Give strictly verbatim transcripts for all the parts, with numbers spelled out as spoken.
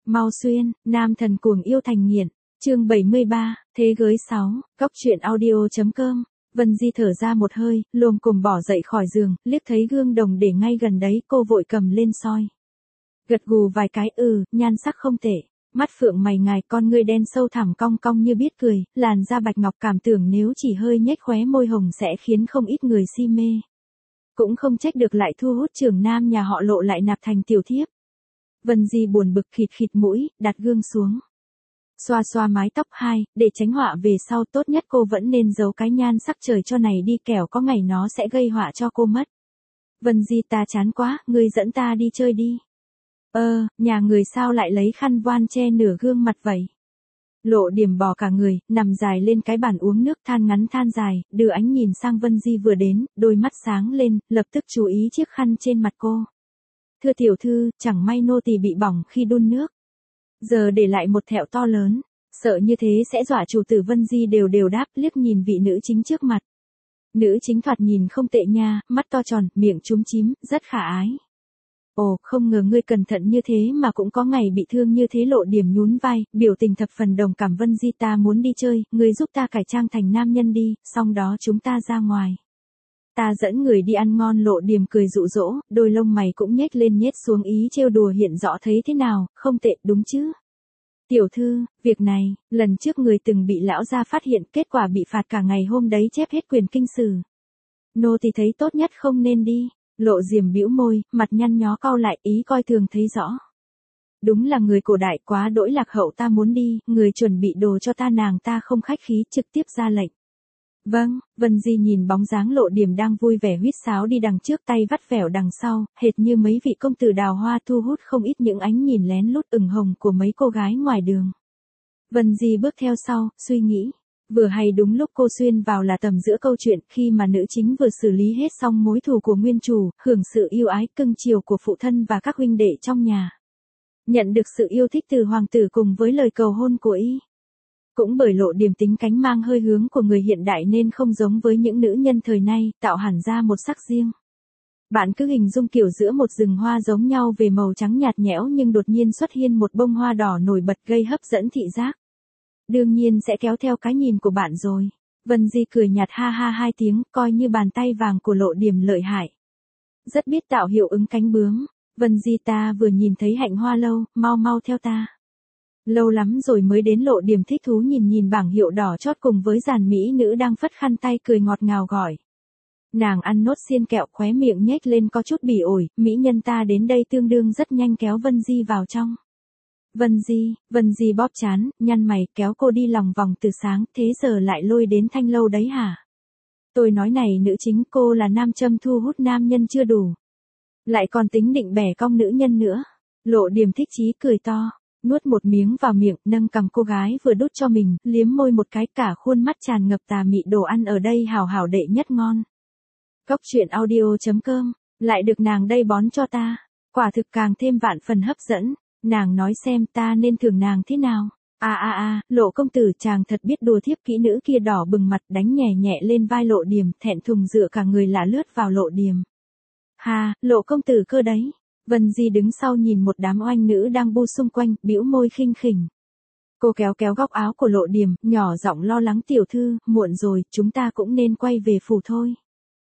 Mau xuyên, nam thần cuồng yêu thành nghiện. Chương bảy mươi ba, thế giới sáu, góc truyện audio.com. Vân Di thở ra một hơi, lồm cồm bỏ dậy khỏi giường, liếc thấy gương đồng để ngay gần đấy, cô vội cầm lên soi. Gật gù vài cái, ừ, nhan sắc không tệ. Mắt phượng mày ngài, con ngươi đen sâu thẳm cong cong như biết cười, làn da bạch ngọc, cảm tưởng nếu chỉ hơi nhếch khóe môi hồng sẽ khiến không ít người si mê. Cũng không trách được lại thu hút trưởng nam nhà họ Lộ lại nạp thành tiểu thiếp. Vân Di buồn bực khịt khịt mũi, đặt gương xuống. Xoa xoa mái tóc hai, để tránh họa về sau, tốt nhất cô vẫn nên giấu cái nhan sắc trời cho này đi, kẻo có ngày nó sẽ gây họa cho cô mất. Vân Di, ta chán quá, ngươi dẫn ta đi chơi đi. Ơ, nhà người sao lại lấy khăn voan che nửa gương mặt vậy? Lộ Điểm bò cả người, nằm dài lên cái bàn uống nước, than ngắn than dài, đưa ánh nhìn sang Vân Di vừa đến, đôi mắt sáng lên, lập tức chú ý chiếc khăn trên mặt cô. Thưa tiểu thư, chẳng may nô tỳ bị bỏng khi đun nước. Giờ để lại một thẹo to lớn, sợ như thế sẽ dọa chủ tử. Vân Di đều đều đáp, liếc nhìn vị nữ chính trước mặt. Nữ chính thoạt nhìn không tệ nha, mắt to tròn, miệng chúm chím, rất khả ái. Ồ, không ngờ ngươi cẩn thận như thế mà cũng có ngày bị thương như thế. Lộ Điểm nhún vai, biểu tình thập phần đồng cảm. Vân Di, ta muốn đi chơi, ngươi giúp ta cải trang thành nam nhân đi, xong đó chúng ta ra ngoài. Ta dẫn người đi ăn ngon. Lộ Điểm cười dụ dỗ, đôi lông mày cũng nhếch lên nhếch xuống, ý trêu đùa hiện rõ. Thấy thế nào, không tệ đúng chứ? Tiểu thư, việc này, lần trước người từng bị lão gia phát hiện, kết quả bị phạt cả ngày, hôm đấy chép hết quyền kinh sử. Nô thì thấy tốt nhất không nên đi. Lộ Diềm bĩu môi, mặt nhăn nhó cau lại, ý coi thường thấy rõ. Đúng là người cổ đại quá đỗi lạc hậu, ta muốn đi, người chuẩn bị đồ cho ta. Nàng ta không khách khí, trực tiếp ra lệnh. Vâng. Vân Di nhìn bóng dáng Lộ Điểm đang vui vẻ huýt sáo đi đằng trước, tay vắt vẻo đằng sau, hệt như mấy vị công tử đào hoa, thu hút không ít những ánh nhìn lén lút ửng hồng của mấy cô gái ngoài đường. Vân Di bước theo sau, suy nghĩ. Vừa hay đúng lúc cô xuyên vào là tầm giữa câu chuyện, khi mà nữ chính vừa xử lý hết xong mối thù của nguyên chủ, hưởng sự yêu ái cưng chiều của phụ thân và các huynh đệ trong nhà. Nhận được sự yêu thích từ hoàng tử cùng với lời cầu hôn của y. Cũng bởi Lộ Điểm tính cánh mang hơi hướng của người hiện đại nên không giống với những nữ nhân thời nay, tạo hẳn ra một sắc riêng. Bạn cứ hình dung kiểu giữa một rừng hoa giống nhau về màu trắng nhạt nhẽo, nhưng đột nhiên xuất hiện một bông hoa đỏ nổi bật gây hấp dẫn thị giác. Đương nhiên sẽ kéo theo cái nhìn của bạn rồi. Vân Di cười nhạt ha ha hai tiếng, coi như bàn tay vàng của Lộ Điểm lợi hại. Rất biết tạo hiệu ứng cánh bướm. Vân Di, ta vừa nhìn thấy hạnh hoa lâu, mau mau theo ta. Lâu lắm rồi mới đến. Lộ Điểm thích thú nhìn nhìn bảng hiệu đỏ chót cùng với dàn mỹ nữ đang phất khăn tay cười ngọt ngào gọi. Nàng ăn nốt xiên kẹo, khóe miệng nhếch lên có chút bỉ ổi, mỹ nhân ta đến đây tương đương, rất nhanh kéo Vân Di vào trong. Vân Di, Vân Di bóp chán, nhăn mày, kéo cô đi lòng vòng từ sáng, thế giờ lại lôi đến Thanh Lâu đấy hả? Tôi nói này nữ chính, cô là nam châm thu hút nam nhân chưa đủ. Lại còn tính định bẻ cong nữ nhân nữa. Lộ Điểm thích chí cười to, nuốt một miếng vào miệng, nâng cằm cô gái vừa đút cho mình, liếm môi một cái, cả khuôn mắt tràn ngập tà mị. Đồ ăn ở đây hảo hảo đệ nhất ngon. Góc truyện audio.com, lại được nàng đây bón cho ta, quả thực càng thêm vạn phần hấp dẫn. Nàng nói xem ta nên thưởng nàng thế nào. A a a, Lộ công tử, chàng thật biết đùa. Thiếp kỹ nữ kia đỏ bừng mặt, đánh nhẹ nhẹ lên vai Lộ Điểm, thẹn thùng dựa cả người lạ lướt vào Lộ Điểm. Ha, Lộ công tử cơ đấy. Vân Di đứng sau nhìn một đám oanh nữ đang bu xung quanh, bĩu môi khinh khỉnh. Cô kéo kéo góc áo của Lộ Điểm, nhỏ giọng lo lắng, tiểu thư, muộn rồi, chúng ta cũng nên quay về phủ thôi.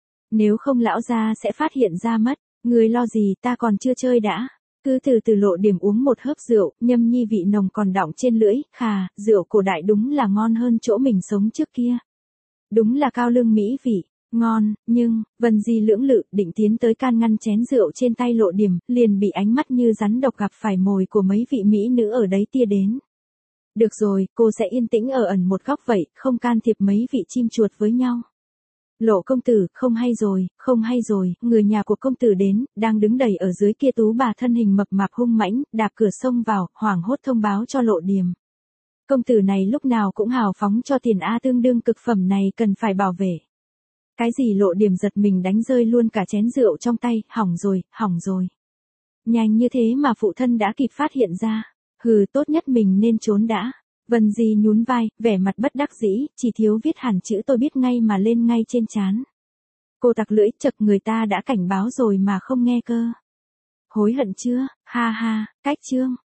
Nếu không lão gia sẽ phát hiện ra mất. Người lo gì, ta còn chưa chơi đã. Cứ từ từ. Lộ Điểm uống một hớp rượu, nhâm nhi vị nồng còn đọng trên lưỡi, khà, rượu cổ đại đúng là ngon hơn chỗ mình sống trước kia. Đúng là cao lương mỹ vị, ngon, nhưng, Vân Di lưỡng lự, định tiến tới can ngăn chén rượu trên tay Lộ Điểm, liền bị ánh mắt như rắn độc gặp phải mồi của mấy vị mỹ nữ ở đấy tia đến. Được rồi, cô sẽ yên tĩnh ở ẩn một góc vậy, không can thiệp mấy vị chim chuột với nhau. Lộ công tử, không hay rồi, không hay rồi, người nhà của công tử đến, đang đứng đầy ở dưới kia. Tú bà thân hình mập mạp hung mãnh, đạp cửa xông vào, hoảng hốt thông báo cho Lộ Điểm. Công tử này lúc nào cũng hào phóng cho tiền a, tương đương cực phẩm này cần phải bảo vệ. Cái gì? Lộ Điểm giật mình đánh rơi luôn cả chén rượu trong tay, hỏng rồi, hỏng rồi. Nhanh như thế mà phụ thân đã kịp phát hiện ra. Hừ, tốt nhất mình nên trốn đã. Vân Di nhún vai, vẻ mặt bất đắc dĩ, chỉ thiếu viết hẳn chữ tôi biết ngay mà lên ngay trên trán. Cô tặc lưỡi, chậc, người ta đã cảnh báo rồi mà không nghe cơ. Hối hận chưa? Ha ha, cách chương.